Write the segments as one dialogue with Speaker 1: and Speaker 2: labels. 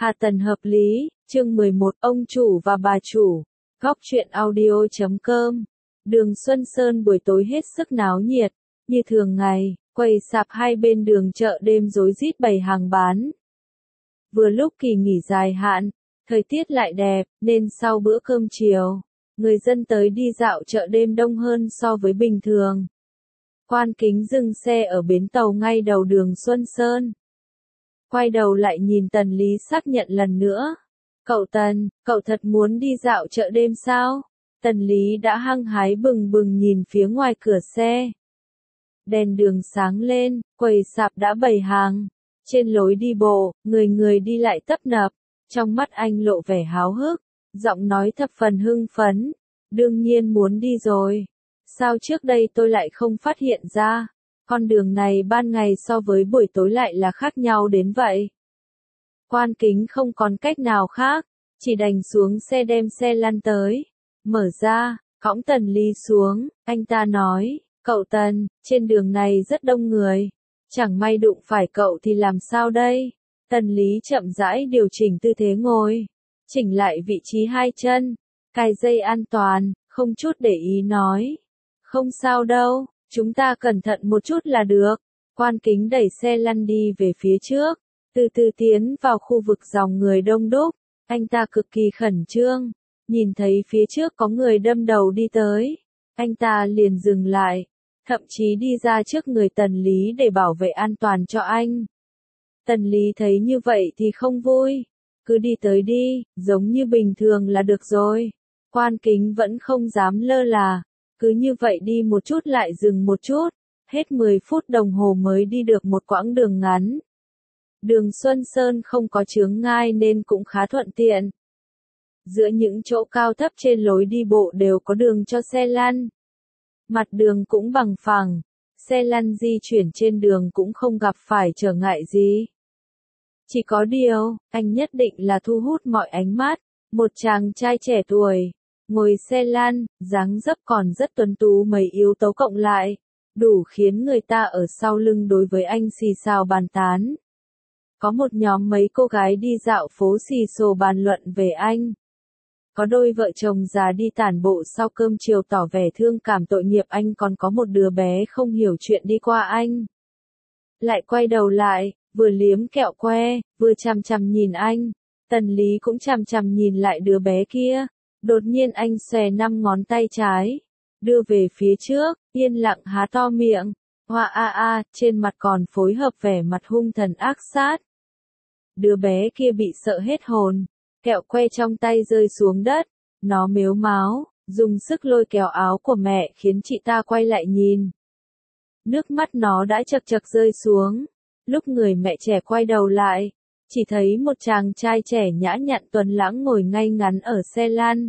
Speaker 1: Hà Tần hợp lý, chương 11, ông chủ và bà chủ. Góc truyện audio.com. Đường Xuân Sơn buổi tối hết sức náo nhiệt, như thường ngày, quầy sạp hai bên đường chợ đêm rối rít bày hàng bán. Vừa lúc kỳ nghỉ dài hạn, thời tiết lại đẹp, nên sau bữa cơm chiều, người dân tới đi dạo chợ đêm đông hơn so với bình thường. Quan Kính dừng xe ở bến tàu ngay đầu đường Xuân Sơn. Quay đầu lại nhìn Tần Lý xác nhận lần nữa. Cậu Tần, cậu thật muốn đi dạo chợ đêm sao? Tần Lý đã hăng hái bừng bừng nhìn phía ngoài cửa xe. Đèn đường sáng lên, quầy sạp đã bày hàng. Trên lối đi bộ, người đi lại tấp nập. Trong mắt anh lộ vẻ háo hức, giọng nói thập phần hưng phấn. Đương nhiên muốn đi rồi. Sao trước đây tôi lại không phát hiện ra? Con đường này ban ngày so với buổi tối lại là khác nhau đến vậy. Quan Kính không còn cách nào khác, chỉ đành xuống xe đem xe lăn tới. Mở ra, cõng Tần Lý xuống, anh ta nói, cậu Tần, trên đường này rất đông người. Chẳng may đụng phải cậu thì làm sao đây? Tần Lý chậm rãi điều chỉnh tư thế ngồi, chỉnh lại vị trí hai chân, cài dây an toàn, không chút để ý nói. Không sao đâu. Chúng ta cẩn thận một chút là được. Quan Kính đẩy xe lăn đi về phía trước, từ từ tiến vào khu vực dòng người đông đúc. Anh ta cực kỳ khẩn trương, nhìn thấy phía trước có người đâm đầu đi tới. Anh ta liền dừng lại, thậm chí đi ra trước người Tần Lý để bảo vệ an toàn cho anh. Tần Lý thấy như vậy thì không vui. Cứ đi tới đi, giống như bình thường là được rồi. Quan Kính vẫn không dám lơ là. Cứ như vậy đi một chút lại dừng một chút, hết 10 phút đồng hồ mới đi được một quãng đường ngắn. Đường Xuân Sơn không có chướng ngai nên cũng khá thuận tiện. Giữa những chỗ cao thấp trên lối đi bộ đều có đường cho xe lăn. Mặt đường cũng bằng phẳng, xe lăn di chuyển trên đường cũng không gặp phải trở ngại gì. Chỉ có điều, anh nhất định là thu hút mọi ánh mắt, một chàng trai trẻ tuổi. Ngồi xe lăn, dáng dấp còn rất tuấn tú, mấy yếu tố cộng lại, đủ khiến người ta ở sau lưng đối với anh xì xào bàn tán. Có một nhóm mấy cô gái đi dạo phố xì xồ bàn luận về anh. Có đôi vợ chồng già đi tản bộ sau cơm chiều tỏ vẻ thương cảm tội nghiệp anh, còn có một đứa bé không hiểu chuyện đi qua anh. Lại quay đầu lại, vừa liếm kẹo que, vừa chằm chằm nhìn anh. Tần Lý cũng chằm chằm nhìn lại đứa bé kia. Đột nhiên anh xòe 5 ngón tay trái, đưa về phía trước, yên lặng há to miệng, hoa trên mặt còn phối hợp vẻ mặt hung thần ác sát. Đứa bé kia bị sợ hết hồn, kẹo que trong tay rơi xuống đất, nó mếu máo, dùng sức lôi kéo áo của mẹ khiến chị ta quay lại nhìn. Nước mắt nó đã chật chật rơi xuống, lúc người mẹ trẻ quay đầu lại. Chỉ thấy một chàng trai trẻ nhã nhặn tuấn lãng ngồi ngay ngắn ở xe lăn.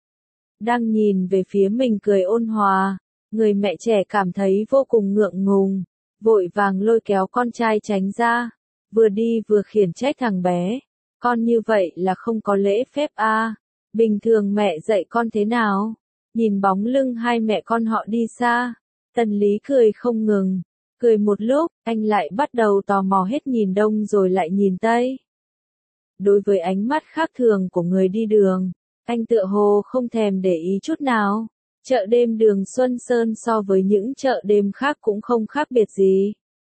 Speaker 1: Đang nhìn về phía mình cười ôn hòa, người mẹ trẻ cảm thấy vô cùng ngượng ngùng, vội vàng lôi kéo con trai tránh ra, vừa đi vừa khiển trách thằng bé. Con như vậy là không có lễ phép à, bình thường mẹ dạy con thế nào? Nhìn bóng lưng hai mẹ con họ đi xa, Tần Lý cười không ngừng. Cười một lúc, anh lại bắt đầu tò mò hết nhìn đông rồi lại nhìn tây. Đối với ánh mắt khác thường của người đi đường, anh tựa hồ không thèm để ý chút nào. Chợ đêm đường Xuân Sơn so với những chợ đêm khác cũng không khác biệt gì.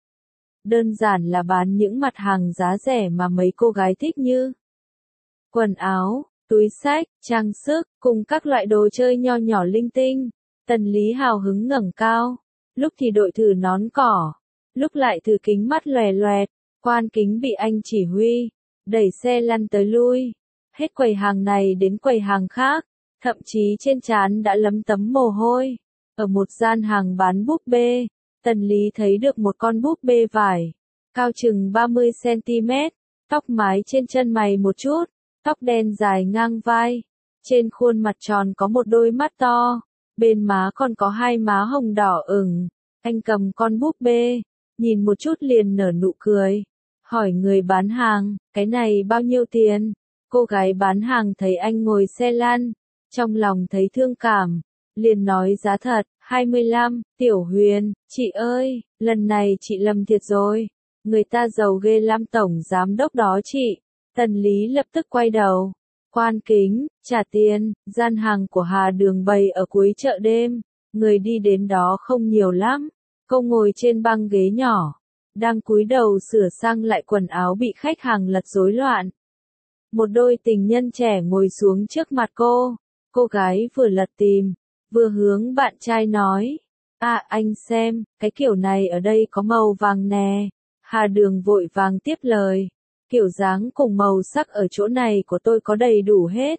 Speaker 1: Đơn giản là bán những mặt hàng giá rẻ mà mấy cô gái thích như quần áo, túi xách, trang sức, cùng các loại đồ chơi nho nhỏ linh tinh. Tần Lý hào hứng ngẩng cao, lúc thì đội thử nón cỏ, lúc lại thử kính mắt lòe loẹt. Quan Kính bị anh chỉ huy, đẩy xe lăn tới lui, hết quầy hàng này đến quầy hàng khác, thậm chí trên trán đã lấm tấm mồ hôi. Ở một gian hàng bán búp bê, Tần Lý thấy được một con búp bê vải, cao chừng 30 cm, tóc mái trên chân mày một chút, tóc đen dài ngang vai, trên khuôn mặt tròn có một đôi mắt to, bên má còn có hai má hồng đỏ ửng. Anh cầm con búp bê, nhìn một chút liền nở nụ cười, hỏi người bán hàng, cái này bao nhiêu tiền? Cô gái bán hàng thấy anh ngồi xe lăn, trong lòng thấy thương cảm, liền nói giá thật, 25, Tiểu Huyền, chị ơi, lần này chị lầm thiệt rồi, người ta giàu ghê lắm, tổng giám đốc đó chị. Tần Lý lập tức quay đầu. Quan Kính, trả tiền, gian hàng của Hà Đường bày ở cuối chợ đêm, người đi đến đó không nhiều lắm. Cô ngồi trên băng ghế nhỏ, đang cúi đầu sửa sang lại quần áo bị khách hàng lật rối loạn. Một đôi tình nhân trẻ ngồi xuống trước mặt cô gái vừa lật tìm, vừa hướng bạn trai nói, anh xem, cái kiểu này ở đây có màu vàng nè. Hà Đường vội vàng tiếp lời, kiểu dáng cùng màu sắc ở chỗ này của tôi có đầy đủ hết.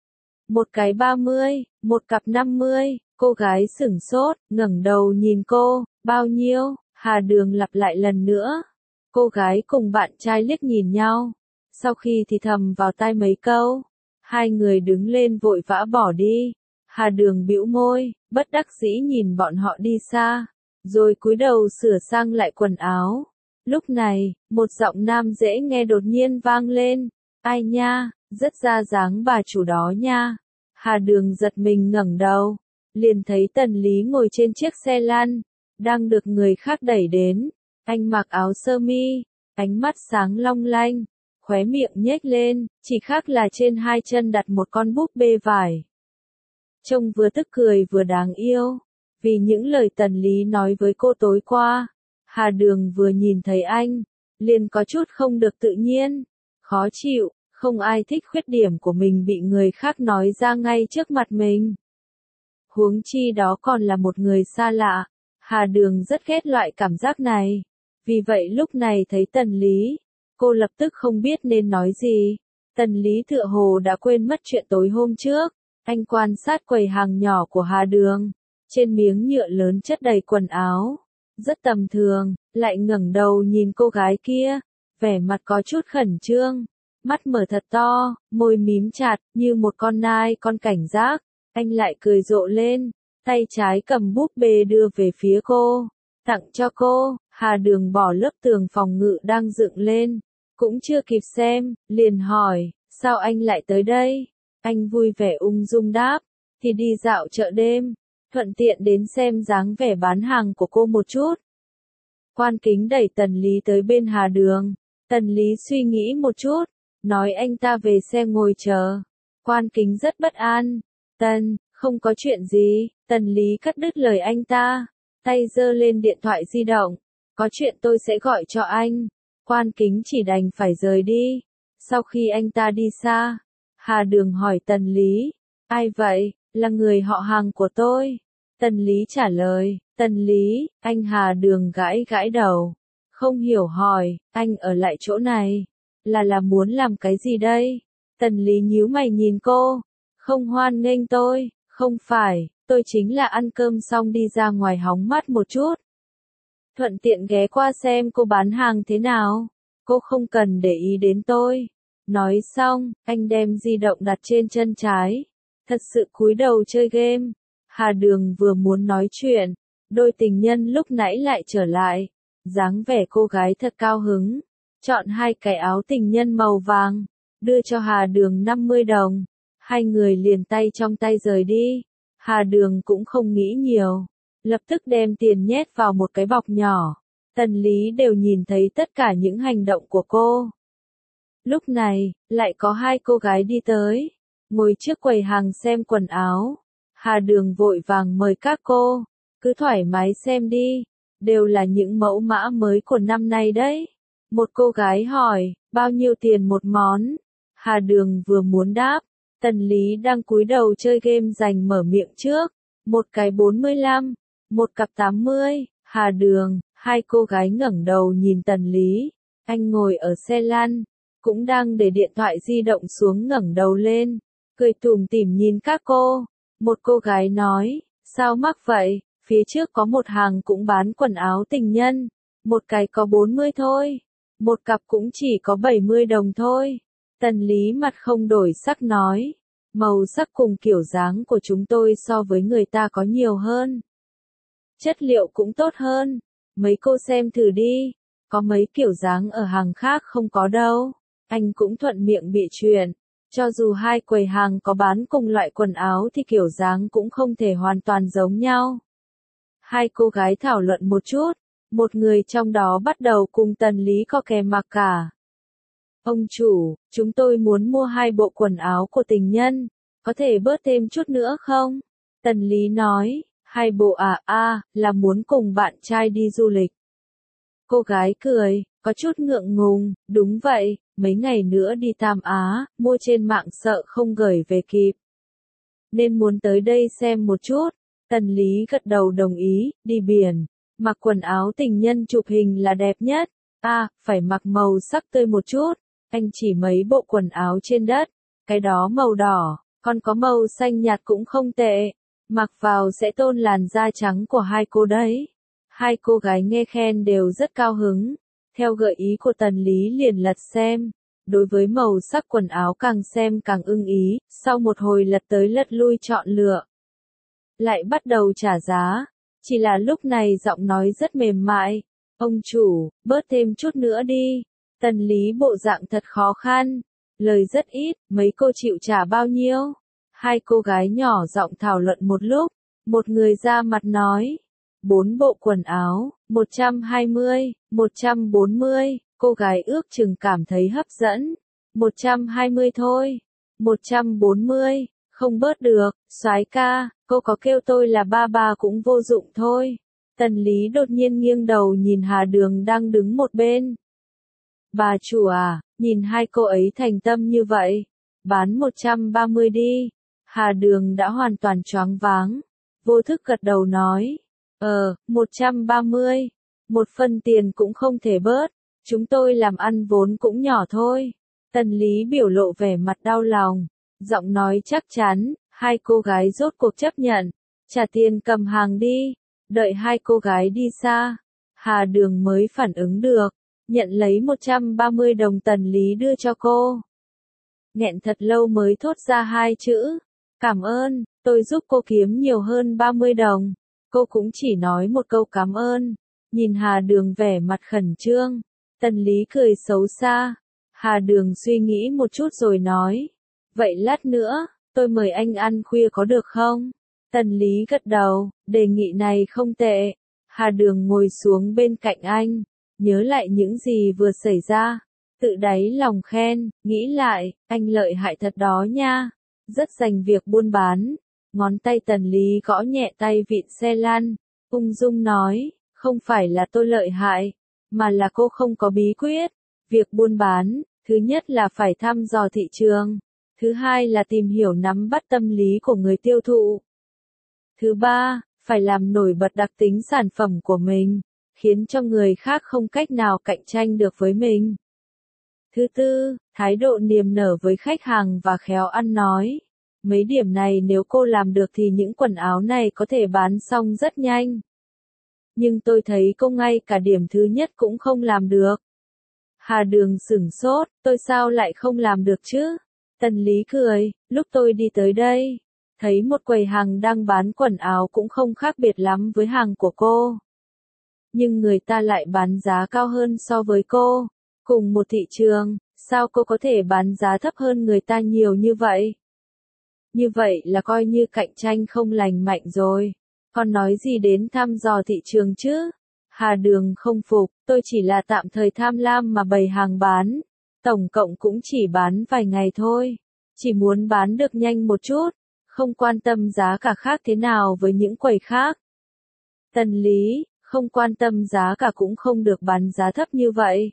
Speaker 1: Một cái 30, một cặp 50, cô gái sửng sốt, ngẩng đầu nhìn cô, bao nhiêu? Hà Đường lặp lại lần nữa. Cô gái cùng bạn trai liếc nhìn nhau, sau khi thì thầm vào tai mấy câu, hai người đứng lên vội vã bỏ đi. Hà Đường bĩu môi, bất đắc dĩ nhìn bọn họ đi xa, rồi cúi đầu sửa sang lại quần áo. Lúc này, một giọng nam dễ nghe đột nhiên vang lên, ai nha, rất ra dáng bà chủ đó nha. Hà Đường giật mình ngẩng đầu, liền thấy Tần Lý ngồi trên chiếc xe lăn, đang được người khác đẩy đến. Anh mặc áo sơ mi, ánh mắt sáng long lanh, khóe miệng nhếch lên, chỉ khác là trên hai chân đặt một con búp bê vải. Trông vừa tức cười vừa đáng yêu, vì những lời Tần Lý nói với cô tối qua. Hà Đường vừa nhìn thấy anh, liền có chút không được tự nhiên, khó chịu, không ai thích khuyết điểm của mình bị người khác nói ra ngay trước mặt mình. Huống chi đó còn là một người xa lạ, Hà Đường rất ghét loại cảm giác này. Vì vậy lúc này thấy Tần Lý, cô lập tức không biết nên nói gì. Tần Lý tựa hồ đã quên mất chuyện tối hôm trước, anh quan sát quầy hàng nhỏ của Hà Đường, trên miếng nhựa lớn chất đầy quần áo. Rất tầm thường, lại ngẩng đầu nhìn cô gái kia, vẻ mặt có chút khẩn trương, mắt mở thật to, môi mím chặt, như một con nai con cảnh giác. Anh lại cười rộ lên, tay trái cầm búp bê đưa về phía cô, tặng cho cô. Hà Đường bỏ lớp tường phòng ngự đang dựng lên, cũng chưa kịp xem, liền hỏi, sao anh lại tới đây? Anh vui vẻ ung dung đáp, thì đi dạo chợ đêm, thuận tiện đến xem dáng vẻ bán hàng của cô một chút. Quan Kính đẩy Tần Lý tới bên Hà Đường. Tần Lý suy nghĩ một chút, nói anh ta về xe ngồi chờ. Quan Kính rất bất an. Không có chuyện gì. Tần Lý cắt đứt lời anh ta, tay giơ lên điện thoại di động. Có chuyện tôi sẽ gọi cho anh. Quan Kính chỉ đành phải rời đi. Sau khi anh ta đi xa, Hà Đường hỏi Tần Lý, ai vậy? Là người họ hàng của tôi. Tần Lý trả lời, Tần Lý. Anh Hà Đường gãi gãi đầu, không hiểu hỏi, anh ở lại chỗ này, là muốn làm cái gì đây? Tần Lý nhíu mày nhìn cô, không hoan nghênh tôi, không phải, tôi chính là ăn cơm xong đi ra ngoài hóng mát một chút. Thuận tiện ghé qua xem cô bán hàng thế nào, cô không cần để ý đến tôi. Nói xong, anh đem di động đặt trên chân trái, thật sự cúi đầu chơi game. Hà Đường vừa muốn nói chuyện, đôi tình nhân lúc nãy lại trở lại, dáng vẻ cô gái thật cao hứng, chọn hai cái áo tình nhân màu vàng, đưa cho Hà Đường 50 đồng, hai người liền tay trong tay rời đi. Hà Đường cũng không nghĩ nhiều, lập tức đem tiền nhét vào một cái bọc nhỏ. Tần Lý đều nhìn thấy tất cả những hành động của cô. Lúc này, lại có hai cô gái đi tới, ngồi trước quầy hàng xem quần áo. Hà Đường vội vàng mời các cô, cứ thoải mái xem đi, đều là những mẫu mã mới của năm nay đấy. Một cô gái hỏi, bao nhiêu tiền một món? Hà Đường vừa muốn đáp, Tần Lý đang cúi đầu chơi game giành mở miệng trước, một cái 45, một cặp 80. Hà Đường, hai cô gái ngẩng đầu nhìn Tần Lý, anh ngồi ở xe lăn, cũng đang để điện thoại di động xuống ngẩng đầu lên, cười tủm tỉm nhìn các cô. Một cô gái nói, sao mắc vậy, phía trước có một hàng cũng bán quần áo tình nhân, một cái có 40 thôi, một cặp cũng chỉ có 70 đồng thôi. Tần Lý mặt không đổi sắc nói, màu sắc cùng kiểu dáng của chúng tôi so với người ta có nhiều hơn. Chất liệu cũng tốt hơn, mấy cô xem thử đi, có mấy kiểu dáng ở hàng khác không có đâu. Anh cũng thuận miệng bị chuyện. Cho dù hai quầy hàng có bán cùng loại quần áo thì kiểu dáng cũng không thể hoàn toàn giống nhau. Hai cô gái thảo luận một chút, một người trong đó bắt đầu cùng Tần Lý có kè mặc cả. Ông chủ, chúng tôi muốn mua 2 bộ quần áo của tình nhân, có thể bớt thêm chút nữa không? Tần Lý nói, 2 bộ là muốn cùng bạn trai đi du lịch. Cô gái cười, có chút ngượng ngùng, đúng vậy, mấy ngày nữa đi Tam Á, mua trên mạng sợ không gửi về kịp. Nên muốn tới đây xem một chút. Tần Lý gật đầu đồng ý, đi biển, mặc quần áo tình nhân chụp hình là đẹp nhất. Phải mặc màu sắc tươi một chút. Anh chỉ mấy bộ quần áo trên đất, cái đó màu đỏ, còn có màu xanh nhạt cũng không tệ. Mặc vào sẽ tôn làn da trắng của 2 cô đấy. 2 cô gái nghe khen đều rất cao hứng. Theo gợi ý của Tần Lý liền lật xem. Đối với màu sắc quần áo càng xem càng ưng ý, sau một hồi lật tới lật lui chọn lựa. Lại bắt đầu trả giá. Chỉ là lúc này giọng nói rất mềm mại. Ông chủ, bớt thêm chút nữa đi. Tần Lý bộ dạng thật khó khăn. Lời rất ít, mấy cô chịu trả bao nhiêu? 2 cô gái nhỏ giọng thảo luận một lúc. Một người ra mặt nói. 4 bộ quần áo, 120, 140. Cô gái ước chừng cảm thấy hấp dẫn. 120 thôi. 140, không bớt được. Soái ca, cô có kêu tôi là ba cũng vô dụng thôi. Tần Lý đột nhiên nghiêng đầu nhìn Hà Đường đang đứng một bên. Bà chủ à, nhìn 2 cô ấy thành tâm như vậy. Bán 130 đi. Hà Đường đã hoàn toàn choáng váng. Vô thức gật đầu nói. 130. Một phân tiền cũng không thể bớt. Chúng tôi làm ăn vốn cũng nhỏ thôi. Tần Lý biểu lộ vẻ mặt đau lòng. Giọng nói chắc chắn, 2 cô gái rốt cuộc chấp nhận. Trả tiền cầm hàng đi. Đợi 2 cô gái đi xa. Hà Đường mới phản ứng được. Nhận lấy 130 đồng Tần Lý đưa cho cô. Nghẹn thật lâu mới thốt ra 2 chữ. Cảm ơn, tôi giúp cô kiếm nhiều hơn 30 đồng. Cô cũng chỉ nói một câu cảm ơn. Nhìn Hà Đường vẻ mặt khẩn trương. Tần Lý cười xấu xa. Hà Đường suy nghĩ một chút rồi nói. Vậy lát nữa, tôi mời anh ăn khuya có được không? Tần Lý gật đầu, đề nghị này không tệ. Hà Đường ngồi xuống bên cạnh anh. Nhớ lại những gì vừa xảy ra. Tự đáy lòng khen, nghĩ lại, anh lợi hại thật đó nha. Rất dành việc buôn bán. Ngón tay Tần Lý gõ nhẹ tay vịn xe lăn. Ung dung nói, không phải là tôi lợi hại, mà là cô không có bí quyết. Việc buôn bán, thứ nhất là phải thăm dò thị trường. Thứ hai là tìm hiểu nắm bắt tâm lý của người tiêu thụ. Thứ ba, phải làm nổi bật đặc tính sản phẩm của mình, khiến cho người khác không cách nào cạnh tranh được với mình. Thứ tư, thái độ niềm nở với khách hàng và khéo ăn nói. Mấy điểm này nếu cô làm được thì những quần áo này có thể bán xong rất nhanh. Nhưng tôi thấy cô ngay cả điểm thứ nhất cũng không làm được. Hà Đường sửng sốt, tôi sao lại không làm được chứ? Tần Lý cười, lúc tôi đi tới đây, thấy một quầy hàng đang bán quần áo cũng không khác biệt lắm với hàng của cô. Nhưng người ta lại bán giá cao hơn so với cô. Cùng một thị trường, sao cô có thể bán giá thấp hơn người ta nhiều như vậy? Như vậy là coi như cạnh tranh không lành mạnh rồi. Còn nói gì đến thăm dò thị trường chứ? Hà Đường không phục, tôi chỉ là tạm thời tham lam mà bày hàng bán. Tổng cộng cũng chỉ bán vài ngày thôi. Chỉ muốn bán được nhanh một chút, không quan tâm giá cả khác thế nào với những quầy khác. Tần Lý, không quan tâm giá cả cũng không được bán giá thấp như vậy.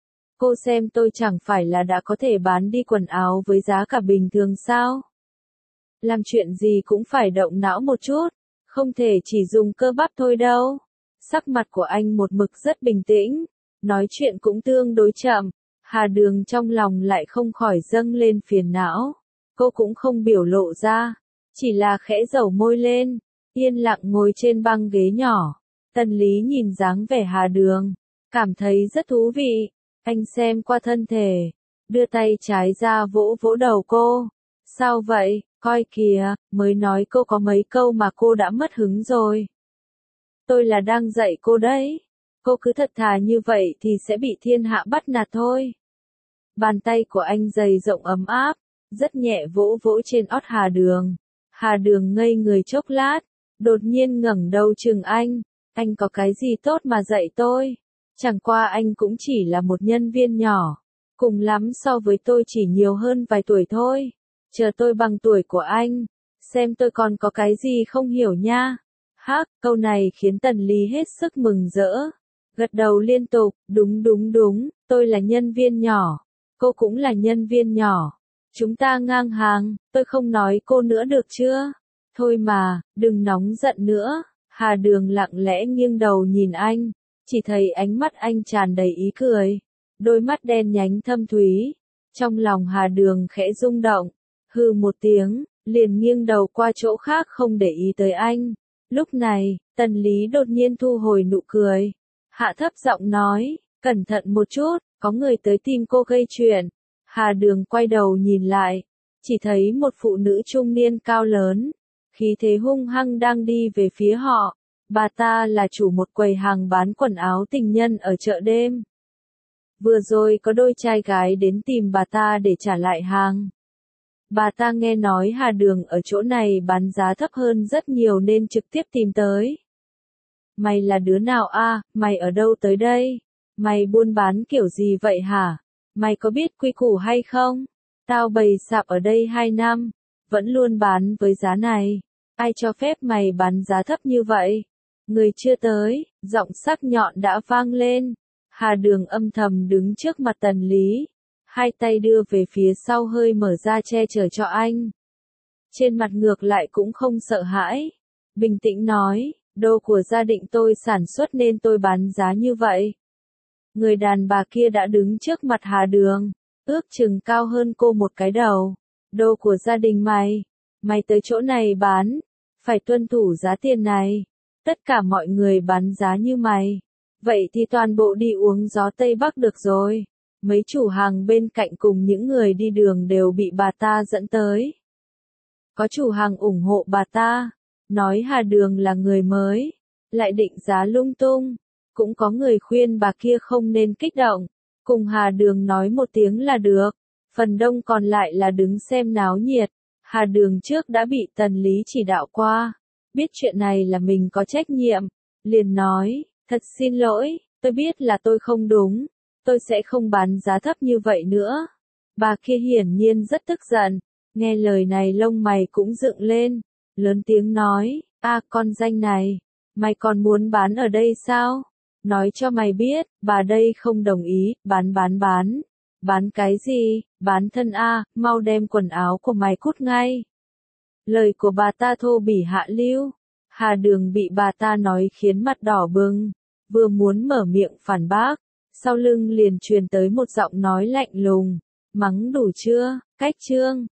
Speaker 1: Cô xem tôi chẳng phải là đã có thể bán đi quần áo với giá cả bình thường sao? Làm chuyện gì cũng phải động não một chút, không thể chỉ dùng cơ bắp thôi đâu. Sắc mặt của anh một mực rất bình tĩnh, nói chuyện cũng tương đối chậm. Hà Đường trong lòng lại không khỏi dâng lên phiền não. Cô cũng không biểu lộ ra, chỉ là khẽ dẩu môi lên, yên lặng ngồi trên băng ghế nhỏ. Tần Lý nhìn dáng vẻ Hà Đường, cảm thấy rất thú vị. Anh xem qua thân thể, đưa tay trái ra vỗ vỗ đầu cô. Sao vậy, coi kìa, mới nói cô có mấy câu mà cô đã mất hứng rồi. Tôi là đang dạy cô đấy. Cô cứ thật thà như vậy thì sẽ bị thiên hạ bắt nạt thôi. Bàn tay của anh dày rộng ấm áp, rất nhẹ vỗ vỗ trên ót Hà Đường. Hà Đường ngây người chốc lát, đột nhiên ngẩng đầu chừng anh có cái gì tốt mà dạy tôi? Chẳng qua anh cũng chỉ là một nhân viên nhỏ. cùng lắm so với tôi chỉ nhiều hơn vài tuổi thôi. Chờ tôi bằng tuổi của anh, xem tôi còn có cái gì không hiểu nha. Hắc, câu này khiến Tần Lý hết sức mừng rỡ. Gật đầu liên tục, đúng, tôi là nhân viên nhỏ. Cô cũng là nhân viên nhỏ. Chúng ta ngang hàng, tôi không nói cô nữa được chưa? Thôi mà, đừng nóng giận nữa. Hà Đường lặng lẽ nghiêng đầu nhìn anh, chỉ thấy ánh mắt anh tràn đầy ý cười. Đôi mắt đen nhánh thâm thúy. Trong lòng Hà Đường khẽ rung động, hừ một tiếng, liền nghiêng đầu qua chỗ khác không để ý tới anh. Lúc này, Tần Lý đột nhiên thu hồi nụ cười. Hạ thấp giọng nói, cẩn thận một chút, có người tới tìm cô gây chuyện. Hà Đường quay đầu nhìn lại, chỉ thấy một phụ nữ trung niên cao lớn, khí thế hung hăng đang đi về phía họ. Bà ta là chủ một quầy hàng bán quần áo tình nhân ở chợ đêm. Vừa rồi có đôi trai gái đến tìm bà ta để trả lại hàng. Bà ta nghe nói Hà Đường ở chỗ này bán giá thấp hơn rất nhiều nên trực tiếp tìm tới. Mày là đứa nào a? Mày ở đâu tới đây? Mày buôn bán kiểu gì vậy hả? Mày có biết quy củ hay không? Tao bày sạp ở đây 2 năm, vẫn luôn bán với giá này. Ai cho phép mày bán giá thấp như vậy? Người chưa tới, giọng sắc nhọn đã vang lên. Hà Đường âm thầm đứng trước mặt Tần Lý, hai tay đưa về phía sau hơi mở ra che chở cho anh. Trên mặt ngược lại cũng không sợ hãi, bình tĩnh nói, đồ của gia đình tôi sản xuất nên tôi bán giá như vậy. Người đàn bà kia đã đứng trước mặt Hà Đường, ước chừng cao hơn cô một cái đầu. Đồ của gia đình mày, mày tới chỗ này bán, phải tuân thủ giá tiền này. Tất cả mọi người bán giá như mày. Vậy thì toàn bộ đi uống gió Tây Bắc được rồi. Mấy chủ hàng bên cạnh cùng những người đi đường đều bị bà ta dẫn tới. Có chủ hàng ủng hộ bà ta, nói Hà Đường là người mới, lại định giá lung tung. Cũng có người khuyên bà kia không nên kích động, cùng Hà Đường nói một tiếng là được. Phần đông còn lại là đứng xem náo nhiệt. Hà Đường trước đã bị Tần Lý chỉ đạo qua, biết chuyện này là mình có trách nhiệm, liền nói, thật xin lỗi, tôi biết là tôi không đúng, tôi sẽ không bán giá thấp như vậy nữa. Bà kia hiển nhiên rất tức giận, nghe lời này lông mày cũng dựng lên, lớn tiếng nói, con danh này, mày còn muốn bán ở đây sao? Nói cho mày biết, bà đây không đồng ý, bán. Bán cái gì? Bán thân mau đem quần áo của mày cút ngay. Lời của bà ta thô bỉ hạ lưu. Hà Đường bị bà ta nói khiến mặt đỏ bừng, vừa muốn mở miệng phản bác, sau lưng liền truyền tới một giọng nói lạnh lùng, mắng đủ chưa, cách trương.